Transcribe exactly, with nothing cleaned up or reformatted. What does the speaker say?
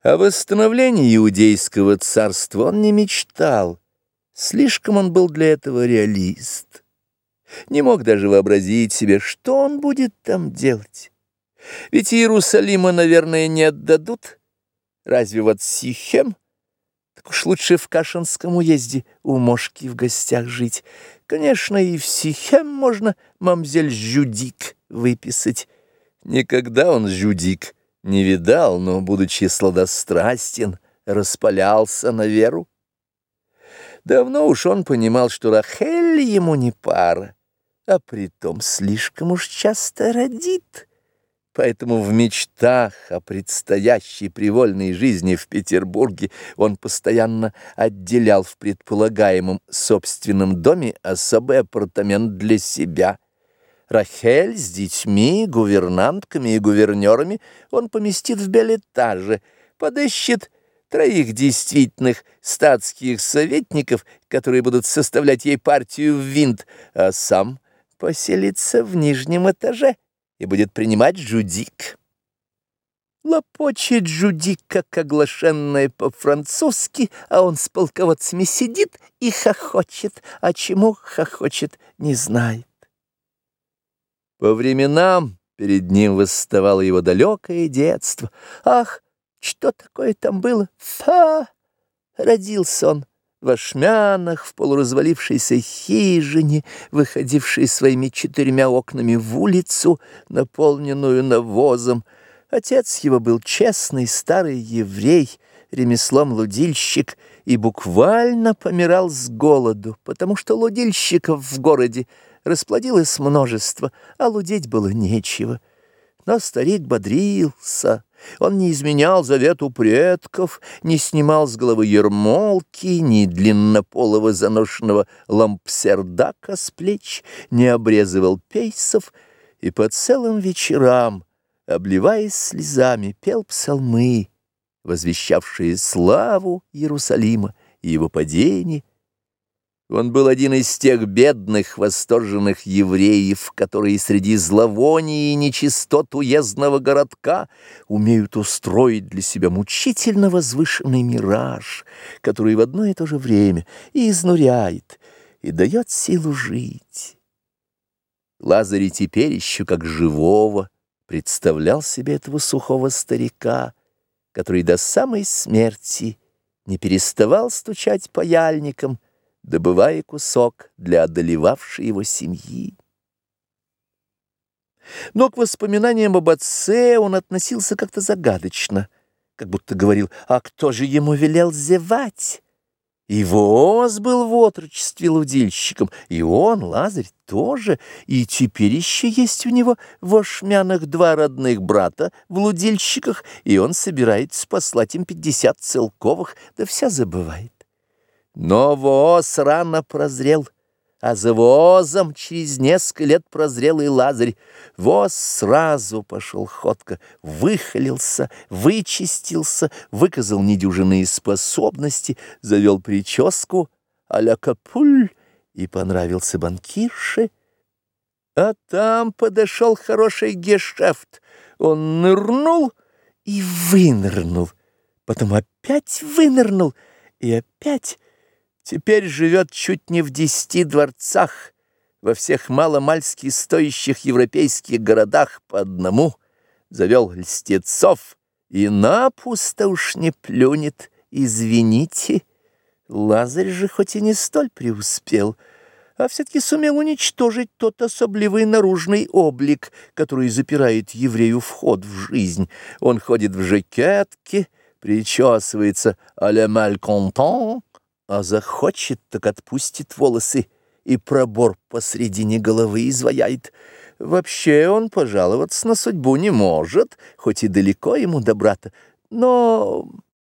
О восстановлении иудейского царства он не мечтал. Слишком он был для этого реалист. Не мог даже вообразить себе, что он будет там делать. Ведь Иерусалима, наверное, не отдадут. Разве вот Сихем? Так уж лучше в Кашинском уезде у Мошки в гостях жить. Конечно, и в Сихем можно мамзель Жюдик выписать. Никогда он Жюдик не видал, но, будучи сладострастен, распалялся на веру. Давно уж он понимал, что Рахель ему не пара, а притом слишком уж часто родит. Поэтому в мечтах о предстоящей привольной жизни в Петербурге он постоянно отделял в предполагаемом собственном доме особый апартамент для себя. Рахель с детьми, гувернантками и гувернерами он поместит в бельэтаже, подыщет троих действительных статских советников, которые будут составлять ей партию в винт, а сам поселится в нижнем этаже и будет принимать Жюдик. Лопочет Жюдик, как оглашенная по-французски, а он с полководцами сидит и хохочет, а чему хохочет, не знает. По временам перед ним восставало его далекое детство. Ах, что такое там было? Фа! Родился он в Ашмянах, в полуразвалившейся хижине, выходившей своими четырьмя окнами в улицу, наполненную навозом. Отец его был честный старый еврей, ремеслом лудильщик, и буквально помирал с голоду, потому что лудильщиков в городе расплодилось множество, а лудить было нечего. Но старик бодрился. Он не изменял завету предков, не снимал с головы ермолки, ни длиннополого заношенного лампсердака с плеч, не обрезывал пейсов и по целым вечерам, обливаясь слезами, пел псалмы, возвещавшие славу Иерусалима и его падение. Он был один из тех бедных, восторженных евреев, которые среди зловоний и нечистот уездного городка умеют устроить для себя мучительно возвышенный мираж, который в одно и то же время и изнуряет, и дает силу жить. Лазарь теперь еще как живого представлял себе этого сухого старика, который до самой смерти не переставал стучать паяльником, добывая кусок для одолевавшей его семьи. Но к воспоминаниям об отце он относился как-то загадочно, как будто говорил: а кто же ему велел зевать? И Воз был в отрочестве лудильщиком, и он, Лазарь, тоже, и теперь еще есть у него в Ашмянах два родных брата в лудильщиках, и он собирается послать им пятьдесят целковых, да вся забывает. Но Вооз рано прозрел, а за Воозом через несколько лет прозрел и Лазарь. Вооз сразу пошел ходко, выхолился, вычистился, выказал недюжинные способности, завел прическу а-ля Капуль и понравился банкирше. А там подошел хороший гешефт. Он нырнул и вынырнул, потом опять вынырнул и опять. Теперь живет чуть не в десяти дворцах, во всех маломальски стоящих европейских городах по одному, завел льстецов и напусто уж не плюнет, извините. Лазарь же хоть и не столь преуспел, а все-таки сумел уничтожить тот особливый наружный облик, который запирает еврею вход в жизнь. Он ходит в жакетке, причесывается а-ля Мальконтон, а захочет, так отпустит волосы и пробор посредине головы изваяет. Вообще он пожаловаться на судьбу не может, хоть и далеко ему до брата, но...